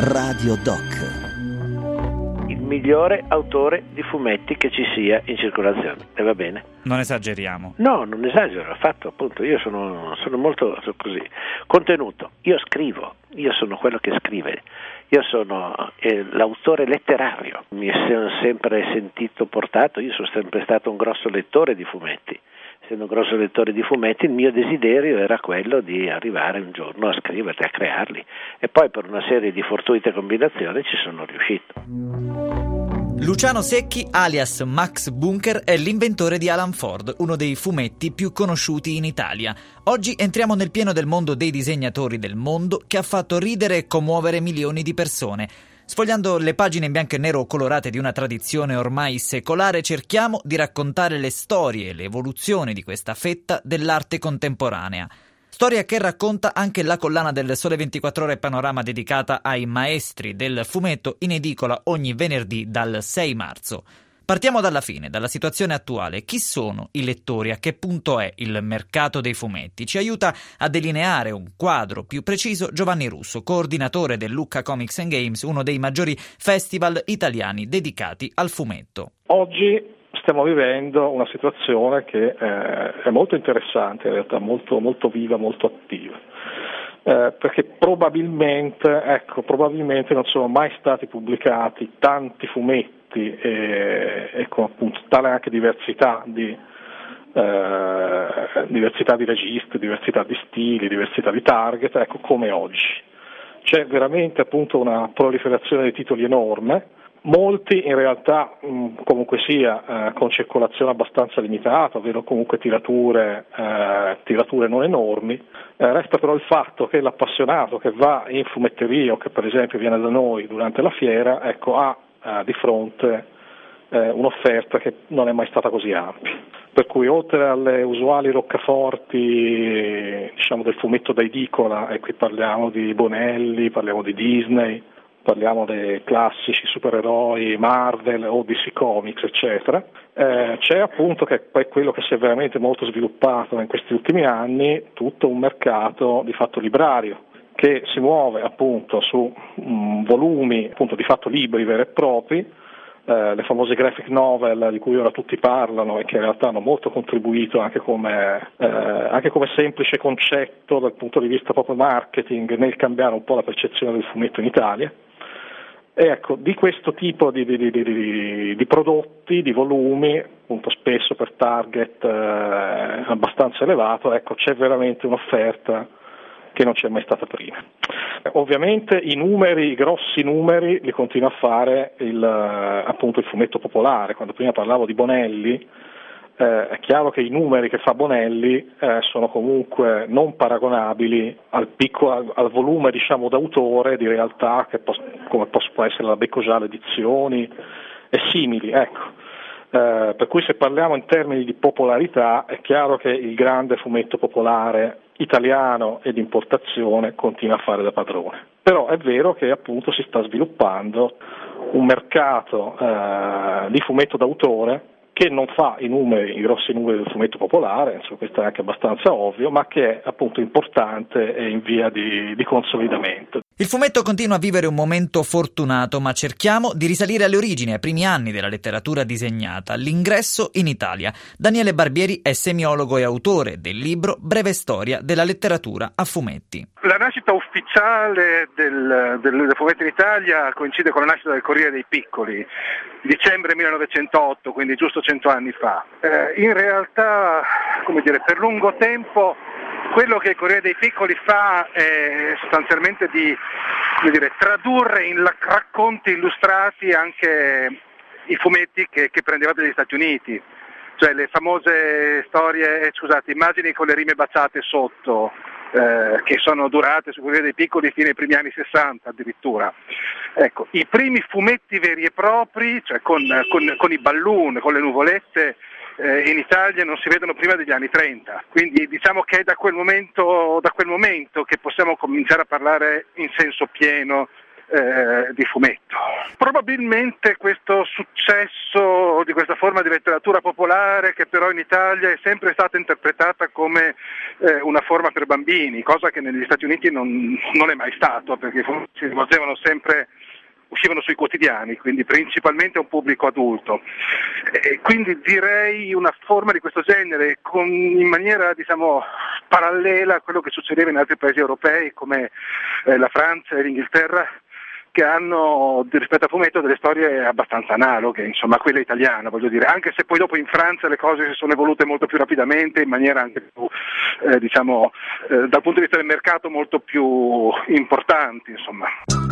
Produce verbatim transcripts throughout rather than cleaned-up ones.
Radio Doc. Il migliore autore di fumetti che ci sia in circolazione, e va bene? Non esageriamo. No, non esagero affatto, appunto, io sono, sono molto così. Contenuto, io scrivo, io sono quello che scrive, io sono eh, l'autore letterario, mi sono sempre sentito portato, io sono sempre stato un grosso lettore di fumetti. Essendo un grosso lettore di fumetti, il mio desiderio era quello di arrivare un giorno a scriverli, a crearli, e poi per una serie di fortuite combinazioni ci sono riuscito. Luciano Secchi, alias Max Bunker, è l'inventore di Alan Ford, uno dei fumetti più conosciuti in Italia. Oggi entriamo nel pieno del mondo dei disegnatori del mondo, che ha fatto ridere e commuovere milioni di persone. Sfogliando le pagine in bianco e nero colorate di una tradizione ormai secolare, cerchiamo di raccontare le storie e l'evoluzione di questa fetta dell'arte contemporanea. Storia che racconta anche la collana del Sole ventiquattro Ore Panorama dedicata ai maestri del fumetto, in edicola ogni venerdì dal sei marzo. Partiamo dalla fine, dalla situazione attuale. Chi sono i lettori? A che punto è il mercato dei fumetti? Ci aiuta a delineare un quadro più preciso Giovanni Russo, coordinatore del Lucca Comics and Games, uno dei maggiori festival italiani dedicati al fumetto. Oggi stiamo vivendo una situazione che eh, è molto interessante, in realtà molto, molto viva, molto attiva. Eh, perché probabilmente, ecco, probabilmente non sono mai stati pubblicati tanti fumetti e, e con appunto tale anche diversità di eh, diversità di registri, diversità di stili, diversità di target, ecco, come oggi. C'è veramente appunto una proliferazione di titoli enorme, molti in realtà mh, comunque sia eh, con circolazione abbastanza limitata, ovvero comunque tirature, eh, tirature non enormi. Eh, resta però il fatto che l'appassionato che va in fumetteria o che per esempio viene da noi durante la fiera, ecco, ha eh, di fronte eh, un'offerta che non è mai stata così ampia. Per cui oltre alle usuali roccaforti, diciamo, del fumetto da edicola, e qui parliamo di Bonelli, parliamo di Disney, parliamo dei classici supereroi Marvel o D C Comics, eccetera, eh, c'è appunto, che poi quello che si è veramente molto sviluppato in questi ultimi anni, tutto un mercato di fatto librario, che si muove appunto su mh, volumi, appunto di fatto libri veri e propri, eh, le famose graphic novel di cui ora tutti parlano e che in realtà hanno molto contribuito anche come, eh, anche come semplice concetto dal punto di vista proprio marketing nel cambiare un po' la percezione del fumetto in Italia. E ecco, di questo tipo di, di, di, di, di prodotti, di volumi, appunto spesso per target eh, abbastanza elevato, ecco, c'è veramente un'offerta che non c'è mai stata prima. Ovviamente i numeri, i grossi numeri, li continua a fare il, appunto il fumetto popolare. Quando prima parlavo di Bonelli, eh, è chiaro che i numeri che fa Bonelli eh, sono comunque non paragonabili al, piccolo, al, al volume, diciamo, d'autore di realtà che pos- come pos- può essere la Becco Gialla Edizioni e simili, ecco. Eh, per cui se parliamo in termini di popolarità è chiaro che il grande fumetto popolare italiano e di importazione continua a fare da padrone. Però è vero che appunto si sta sviluppando un mercato eh, di fumetto d'autore che non fa i numeri, i grossi numeri del fumetto popolare, insomma, questo è anche abbastanza ovvio, ma che è appunto importante e in via di, di consolidamento. Il fumetto continua a vivere un momento fortunato, ma cerchiamo di risalire alle origini, ai primi anni della letteratura disegnata, l'ingresso in Italia. Daniele Barbieri è semiologo e autore del libro Breve storia della letteratura a fumetti. La nascita ufficiale del, del, del fumetto in Italia coincide con la nascita del Corriere dei Piccoli, dicembre millenovecentotto, quindi giusto cento anni fa. Eh, in realtà, come dire, per lungo tempo quello che il Corriere dei Piccoli fa è sostanzialmente di, come dire, tradurre in racconti illustrati anche i fumetti che, che prendevate dagli Stati Uniti, cioè le famose storie, scusate, immagini con le rime baciate sotto, eh, che sono durate sul Corriere dei Piccoli fino ai primi anni sessanta addirittura. Ecco, i primi fumetti veri e propri, cioè con, con, con i balloon, con le nuvolette, Eh, in Italia non si vedono prima degli anni trenta, quindi diciamo che è da quel momento, da quel momento che possiamo cominciare a parlare in senso pieno eh, di fumetto. Probabilmente questo successo di questa forma di letteratura popolare, che però in Italia è sempre stata interpretata come eh, una forma per bambini, cosa che negli Stati Uniti non, non è mai stato, perché i fumetti si rivolgevano sempre, uscivano sui quotidiani, quindi principalmente a un pubblico adulto. E quindi direi una forma di questo genere con, in maniera diciamo parallela a quello che succedeva in altri paesi europei come eh, la Francia e l'Inghilterra, che hanno rispetto al fumetto delle storie abbastanza analoghe, insomma, a quella italiana, voglio dire, anche se poi dopo in Francia le cose si sono evolute molto più rapidamente, in maniera anche più, eh, diciamo, eh, dal punto di vista del mercato molto più importanti, insomma.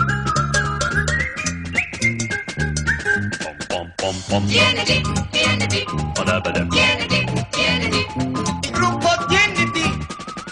T N T, T N T, T N T, T N T, il gruppo T N T,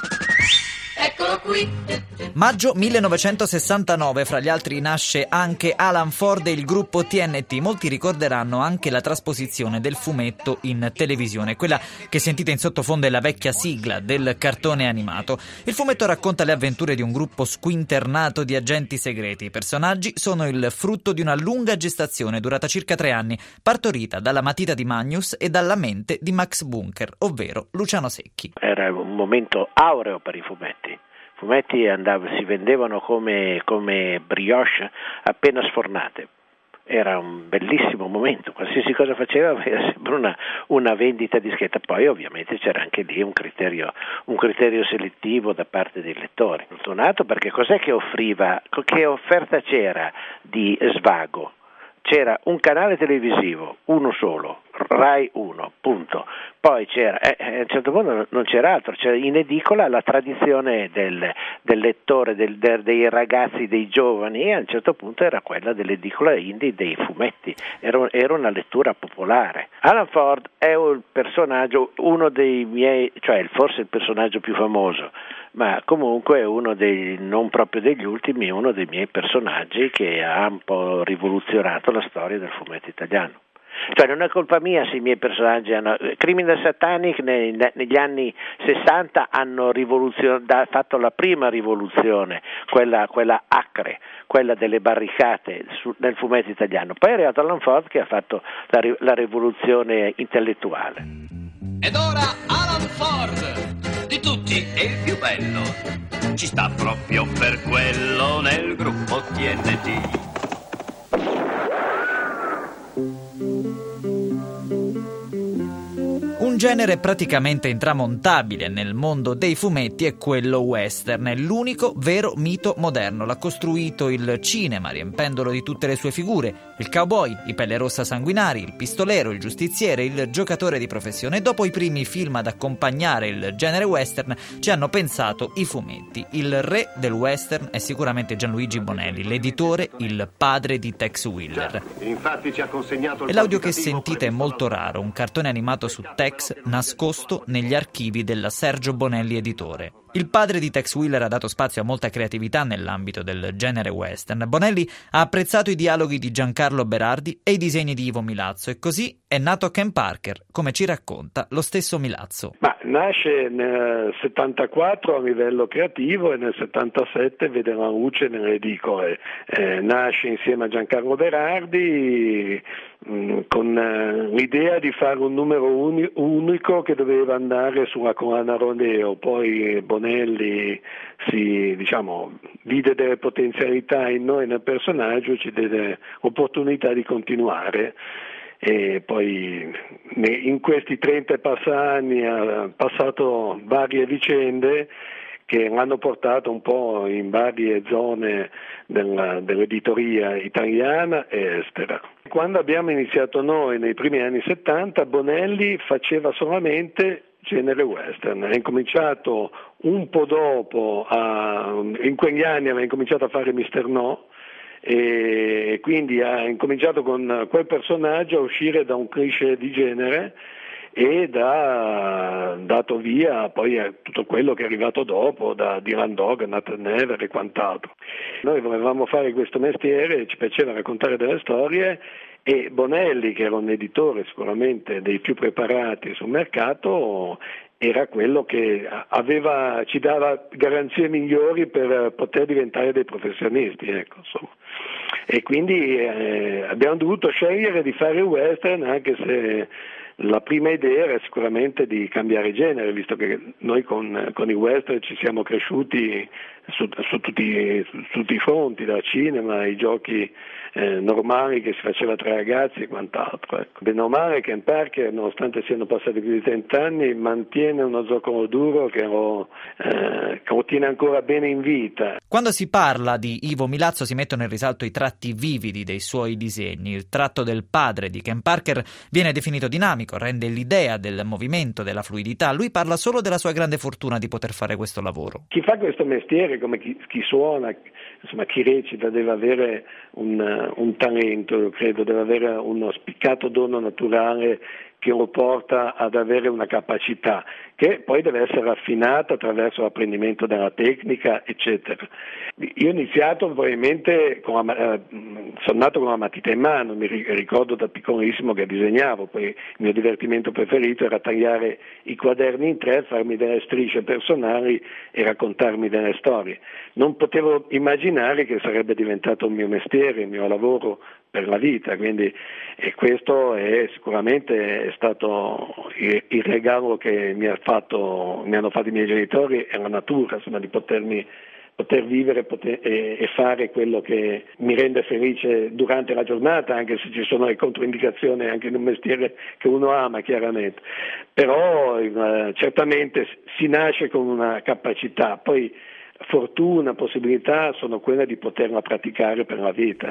eccolo qui. Maggio millenovecentosessantanove, fra gli altri nasce anche Alan Ford e il gruppo T N T. Molti ricorderanno anche la trasposizione del fumetto in televisione, quella che sentite in sottofondo è la vecchia sigla del cartone animato. Il fumetto racconta le avventure di un gruppo squinternato di agenti segreti. I personaggi sono il frutto di una lunga gestazione durata circa tre anni, partorita dalla matita di Magnus e dalla mente di Max Bunker, ovvero Luciano Secchi. Era un momento aureo per i fumetti. I fumetti andav- si vendevano come, come brioche appena sfornate. Era un bellissimo momento, qualsiasi cosa faceva era sempre una, una vendita discreta. Poi ovviamente c'era anche lì un criterio, un criterio selettivo da parte dei lettori. Fortunato perché cos'è che offriva, che offerta c'era di svago? C'era un canale televisivo, uno solo, Rai uno, punto. Poi c'era, eh, a un certo punto non c'era altro, c'era in edicola la tradizione del, del lettore, del, del, dei ragazzi, dei giovani, e a un certo punto era quella dell'edicola indie dei fumetti, era, era una lettura popolare. Alan Ford è un personaggio, uno dei miei, cioè forse il personaggio più famoso, ma comunque è uno dei, non proprio degli ultimi, uno dei miei personaggi che ha un po' rivoluzionato la storia del fumetto italiano. Cioè non è colpa mia se i miei personaggi hanno... Criminal Satanic nei, negli anni sessanta hanno rivoluzio... fatto la prima rivoluzione, quella, quella acre, quella delle barricate su, nel fumetto italiano. Poi è arrivato Alan Ford che ha fatto la, la rivoluzione intellettuale. Ed ora Alan Ford, di tutti è il più bello, ci sta proprio per quello nel gruppo T N T. Un genere praticamente intramontabile nel mondo dei fumetti è quello western, è l'unico vero mito moderno. L'ha costruito il cinema, riempendolo di tutte le sue figure: il cowboy, i pelle rossa sanguinari, il pistolero, il giustiziere, il giocatore di professione. E dopo i primi film ad accompagnare il genere western ci hanno pensato i fumetti. Il re del western è sicuramente Gianluigi Bonelli, l'editore, il padre di Tex Willer. Infatti ci ha consegnato il E l'audio che sentite è molto raro, un cartone animato su Tex nascosto negli archivi della Sergio Bonelli editore. Il padre di Tex Willer ha dato spazio a molta creatività nell'ambito del genere western. Bonelli ha apprezzato i dialoghi di Giancarlo Berardi e i disegni di Ivo Milazzo, e così è nato Ken Parker, come ci racconta lo stesso Milazzo. Ma nasce nel settantaquattro a livello creativo e nel settantasette vede la luce nelle edicole. Eh, nasce insieme a Giancarlo Berardi mh, con eh, l'idea di fare un numero uni- unico che doveva andare sulla collana Rodeo. Poi Bonelli si, diciamo, vide delle potenzialità in noi nel personaggio, ci diede l'opportunità di continuare. E poi in questi trenta e passa anni ha passato varie vicende che l'hanno portato un po' in varie zone della, dell'editoria italiana e estera. Quando abbiamo iniziato noi nei primi anni settanta, Bonelli faceva solamente genere western, ha incominciato un po' dopo, a, in quegli anni aveva incominciato a fare mister No, e quindi ha incominciato con quel personaggio a uscire da un cliché di genere ed ha dato via poi a tutto quello che è arrivato dopo, da Dylan Dog, Nathan Never e quant'altro. Noi volevamo fare questo mestiere, ci piaceva raccontare delle storie, e Bonelli, che era un editore sicuramente dei più preparati sul mercato, era quello che aveva, ci dava garanzie migliori per poter diventare dei professionisti, ecco, insomma. E quindi eh, abbiamo dovuto scegliere di fare il western, anche se la prima idea era sicuramente di cambiare genere, visto che noi con, con il western ci siamo cresciuti su, su, tutti, su tutti i fronti, dal cinema ai giochi eh, normali che si faceva tra ragazzi e quant'altro. Ecco. Bene o male Ken Parker, nonostante siano passati più di trent'anni, mantiene uno zoccolo duro che lo, eh, che lo tiene ancora bene in vita. Quando si parla di Ivo Milazzo si mettono in risalto i tratti vividi dei suoi disegni. Il tratto del padre di Ken Parker viene definito dinamico, rende l'idea del movimento, della fluidità. Lui parla solo della sua grande fortuna di poter fare questo lavoro. Chi fa questo mestiere, come chi, chi suona, insomma chi recita, deve avere un, un talento, io credo, deve avere uno spiccato dono naturale che lo porta ad avere una capacità che poi deve essere affinata attraverso l'apprendimento della tecnica, eccetera. Io ho iniziato probabilmente, con la, eh, sono nato con la matita in mano, mi ricordo da piccolissimo che disegnavo, poi il mio divertimento preferito era tagliare i quaderni in tre, farmi delle strisce personali e raccontarmi delle storie. Non potevo immaginare che sarebbe diventato un mio mestiere, il mio lavoro per la vita, quindi e questo è sicuramente è stato il, il regalo che mi ha fatto, mi hanno fatto i miei genitori e la natura, insomma, di potermi poter vivere poter, e, e fare quello che mi rende felice durante la giornata, anche se ci sono le controindicazioni anche in un mestiere che uno ama chiaramente, però eh, certamente si nasce con una capacità, poi fortuna, possibilità sono quelle di poterla praticare per la vita.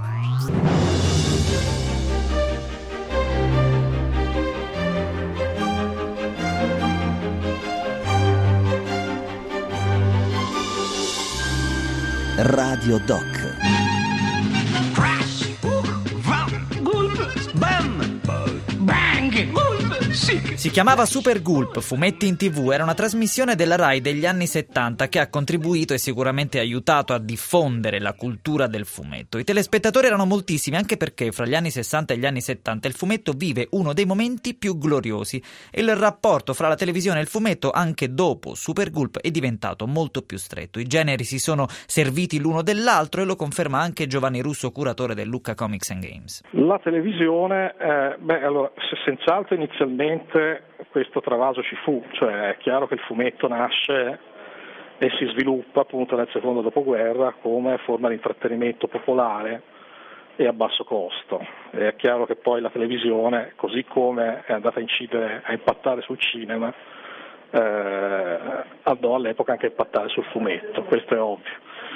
Radio Doc. Crash! Uh, vam! Gulp! Bam! Bang! Gulp! Sic! Si chiamava Super Gulp, fumetti in tivù, era una trasmissione della Rai degli anni settanta che ha contribuito e sicuramente aiutato a diffondere la cultura del fumetto. I telespettatori erano moltissimi, anche perché fra gli anni sessanta e gli anni settanta il fumetto vive uno dei momenti più gloriosi e il rapporto fra la televisione e il fumetto anche dopo Super Gulp è diventato molto più stretto. I generi si sono serviti l'uno dell'altro e lo conferma anche Giovanni Russo, curatore del Lucca Comics and Games. La televisione, eh, beh, allora, senz'altro inizialmente questo travaso ci fu, cioè è chiaro che il fumetto nasce e si sviluppa appunto nel secondo dopoguerra come forma di intrattenimento popolare e a basso costo. È chiaro che poi la televisione, così come è andata a incidere, a impattare sul cinema, eh, andò all'epoca anche a impattare sul fumetto, questo è ovvio.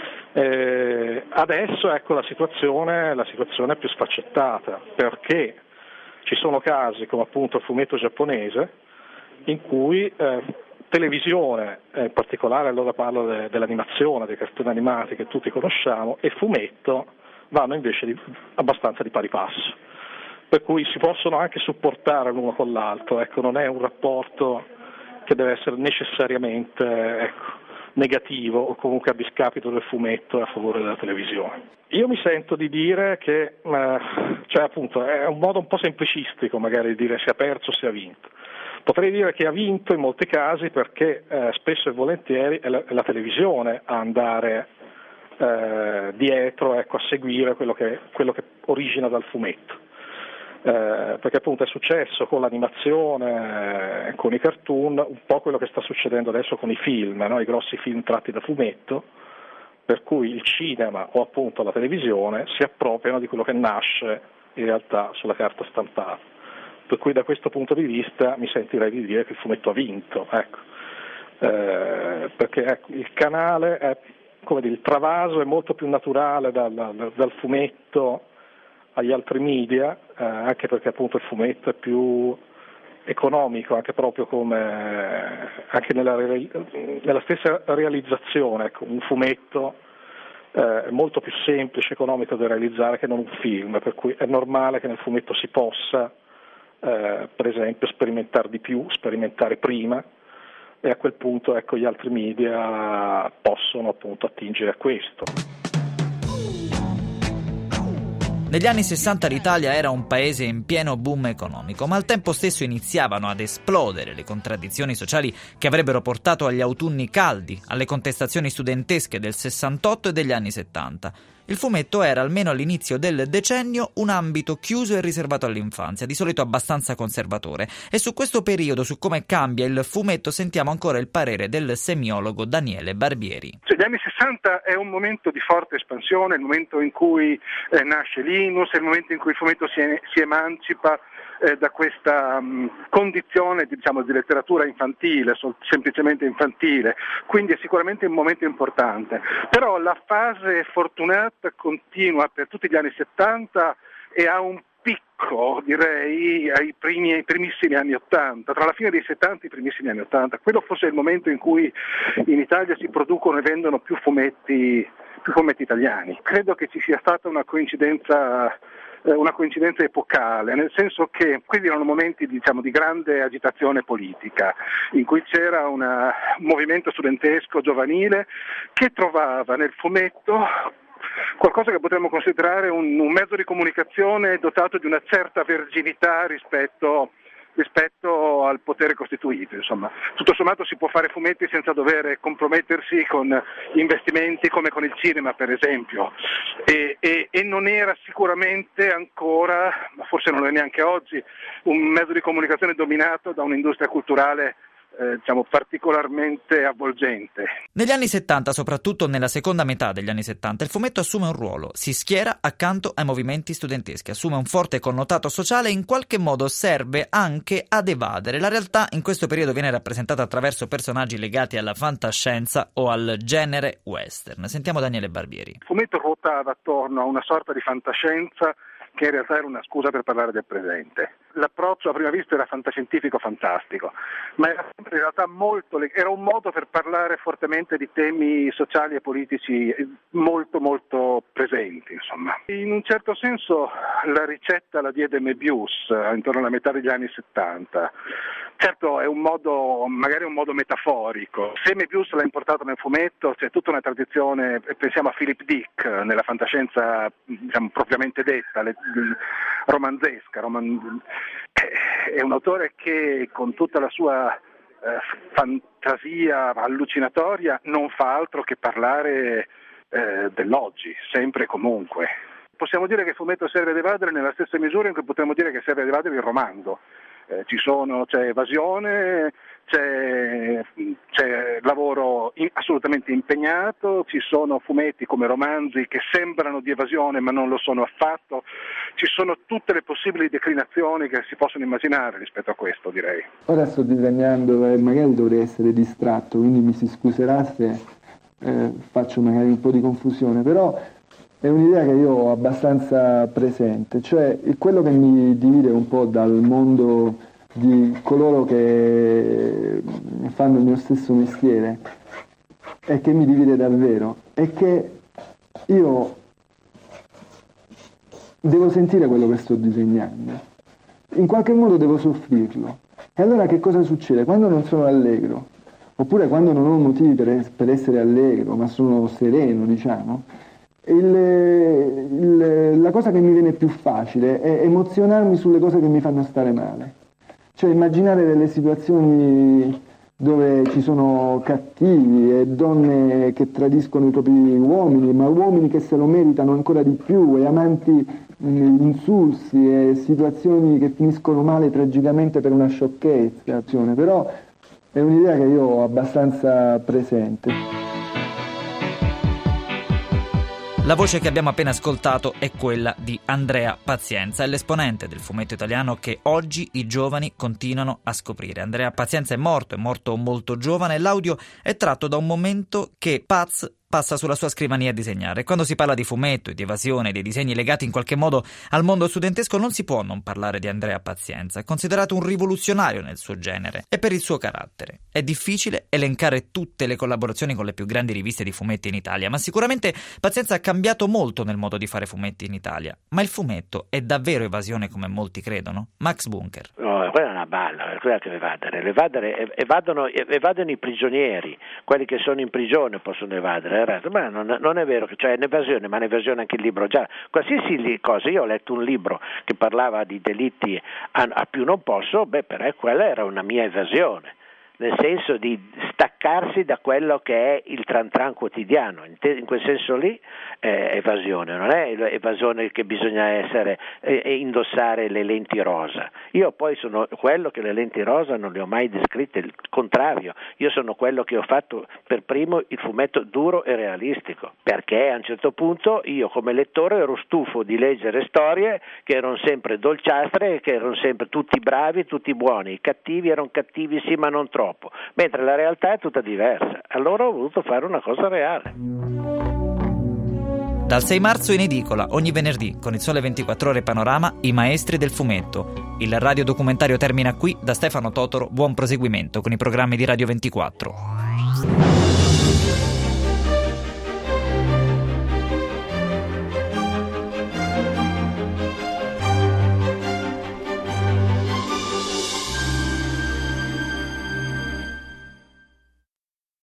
Eh, adesso ecco la situazione, la situazione è più sfaccettata, perché ci sono casi come appunto il fumetto giapponese in cui eh, televisione, eh, in particolare allora parlo de- dell'animazione, dei cartoni animati che tutti conosciamo, e fumetto vanno invece di, abbastanza di pari passo, per cui si possono anche supportare l'uno con l'altro, ecco, non è un rapporto che deve essere necessariamente ecco, negativo o comunque a discapito del fumetto e a favore della televisione. Io mi sento di dire che, eh, cioè appunto è un modo un po' semplicistico magari di dire si è perso, si è vinto. Potrei dire che ha vinto in molti casi perché eh, spesso e volentieri è la, è la televisione a andare eh, dietro, ecco, a seguire quello che, quello che origina dal fumetto. Eh, perché appunto è successo con l'animazione, eh, con i cartoon, un po' quello che sta succedendo adesso con i film, no? I grossi film tratti da fumetto, per cui il cinema o appunto la televisione si appropriano di quello che nasce in realtà sulla carta stampata. Per cui da questo punto di vista mi sentirei di dire che il fumetto ha vinto, ecco. eh, perché ecco, il canale, è, come dire, il travaso è molto più naturale dal, dal, dal fumetto agli altri media, eh, anche perché appunto il fumetto è più economico, anche proprio come anche nella, nella stessa realizzazione, ecco, un fumetto eh, è molto più semplice, economico da realizzare che non un film, per cui è normale che nel fumetto si possa eh, per esempio sperimentare di più, sperimentare prima, e a quel punto ecco gli altri media possono appunto attingere a questo. Negli anni sessanta l'Italia era un paese in pieno boom economico, ma al tempo stesso iniziavano ad esplodere le contraddizioni sociali che avrebbero portato agli autunni caldi, alle contestazioni studentesche del sessantotto e degli anni settanta. Il fumetto era, almeno all'inizio del decennio, un ambito chiuso e riservato all'infanzia, di solito abbastanza conservatore. E su questo periodo, su come cambia il fumetto, sentiamo ancora il parere del semiologo Daniele Barbieri. Cioè, gli anni sessanta è un momento di forte espansione, è il momento in cui eh, nasce Linus, è il momento in cui il fumetto si, si emancipa eh, da questa mh, condizione diciamo, di letteratura infantile, sol- semplicemente infantile, quindi è sicuramente un momento importante. Però la fase fortunata continua per tutti gli anni settanta e ha un picco, direi, ai, primi, ai primissimi anni ottanta, tra la fine dei settanta e i primissimi anni ottanta. Quello forse è il momento in cui in Italia si producono e vendono più fumetti, più fumetti italiani. Credo che ci sia stata una coincidenza una coincidenza epocale, nel senso che questi erano momenti diciamo, di grande agitazione politica, in cui c'era una, un movimento studentesco giovanile che trovava nel fumetto qualcosa che potremmo considerare un, un mezzo di comunicazione dotato di una certa verginità rispetto rispetto al potere costituito, insomma. Tutto sommato si può fare fumetti senza dover compromettersi con investimenti come con il cinema, per esempio, e, e, e non era sicuramente ancora, ma forse non lo è neanche oggi, un mezzo di comunicazione dominato da un'industria culturale Eh, diciamo particolarmente avvolgente. Negli anni settanta, soprattutto nella seconda metà degli anni settanta, il fumetto assume un ruolo, si schiera accanto ai movimenti studenteschi, assume un forte connotato sociale e in qualche modo serve anche ad evadere. La realtà in questo periodo viene rappresentata attraverso personaggi legati alla fantascienza o al genere western. Sentiamo Daniele Barbieri. Il fumetto ruotava attorno a una sorta di fantascienza che in realtà era una scusa per parlare del presente. L'approccio a prima vista era fantascientifico fantastico, ma era sempre in realtà molto era un modo per parlare fortemente di temi sociali e politici molto molto presenti, insomma. In un certo senso la ricetta la diede Möbius intorno alla metà degli anni settanta. Certo è un modo, magari un modo metaforico. Se Möbius l'ha importato nel fumetto, c'è tutta una tradizione, pensiamo a Philip Dick nella fantascienza diciamo, propriamente detta, le, romanzesca. Roman... È un autore che con tutta la sua eh, fantasia allucinatoria non fa altro che parlare eh, dell'oggi, sempre e comunque. Possiamo dire che il fumetto serve ad evadere nella stessa misura in cui potremmo dire che serve ad evadere il romanzo. Eh, ci sono, c'è evasione, c'è, c'è lavoro in, assolutamente impegnato, ci sono fumetti come romanzi che sembrano di evasione ma non lo sono affatto, ci sono tutte le possibili declinazioni che si possono immaginare rispetto a questo, direi. Ora sto disegnando e magari dovrei essere distratto, quindi mi si scuserà se eh, faccio magari un po' di confusione, però è un'idea che io ho abbastanza presente, cioè quello che mi divide un po' dal mondo di coloro che fanno il mio stesso mestiere e che mi divide davvero è che io devo sentire quello che sto disegnando, in qualche modo devo soffrirlo. E allora che cosa succede? Quando non sono allegro, oppure quando non ho motivi per, per essere allegro, ma sono sereno, diciamo, Il, il, la cosa che mi viene più facile è emozionarmi sulle cose che mi fanno stare male, cioè immaginare delle situazioni dove ci sono cattivi e donne che tradiscono i propri uomini, ma uomini che se lo meritano ancora di più, e amanti insulsi e situazioni che finiscono male tragicamente per una sciocchezza. Però è un'idea che io ho abbastanza presente. La voce che abbiamo appena ascoltato è quella di Andrea Pazienza, è l'esponente del fumetto italiano che oggi i giovani continuano a scoprire. Andrea Pazienza è morto, è morto molto giovane e l'audio è tratto da un momento che Paz passa sulla sua scrivania a disegnare. Quando si parla di fumetto e di evasione, dei disegni legati in qualche modo al mondo studentesco, non si può non parlare di Andrea Pazienza. È considerato un rivoluzionario nel suo genere e per il suo carattere. È difficile elencare tutte le collaborazioni con le più grandi riviste di fumetti in Italia, ma sicuramente Pazienza ha cambiato molto nel modo di fare fumetti in Italia. Ma il fumetto è davvero evasione come molti credono? Max Bunker. No, quella è una balla, quella che evadere. Evadere evadono, evadono i prigionieri, quelli che sono in prigione possono evadere. del resto, ma non, non è vero che c'è un'evasione, ma un'evasione anche il libro già, qualsiasi cosa. Io ho letto un libro che parlava di delitti a, a più non posso, beh, però quella era una mia evasione, nel senso di staccarsi da quello che è il tran tran quotidiano, in, te, in quel senso lì è evasione, non è evasione che bisogna essere e eh, indossare le lenti rosa. Io poi sono quello che le lenti rosa non le ho mai descritte, il contrario, io sono quello che ho fatto per primo il fumetto duro e realistico, perché a un certo punto io come lettore ero stufo di leggere storie che erano sempre dolciastre, che erano sempre tutti bravi, tutti buoni, i cattivi erano cattivi sì ma non troppo, mentre la realtà è tutta diversa. Allora ho voluto fare una cosa reale. Dal sei marzo in edicola, ogni venerdì, con il Sole ventiquattro Ore Panorama, I maestri del fumetto. Il radiodocumentario termina qui. Da Stefano Totoro, buon proseguimento con i programmi di Radio ventiquattro.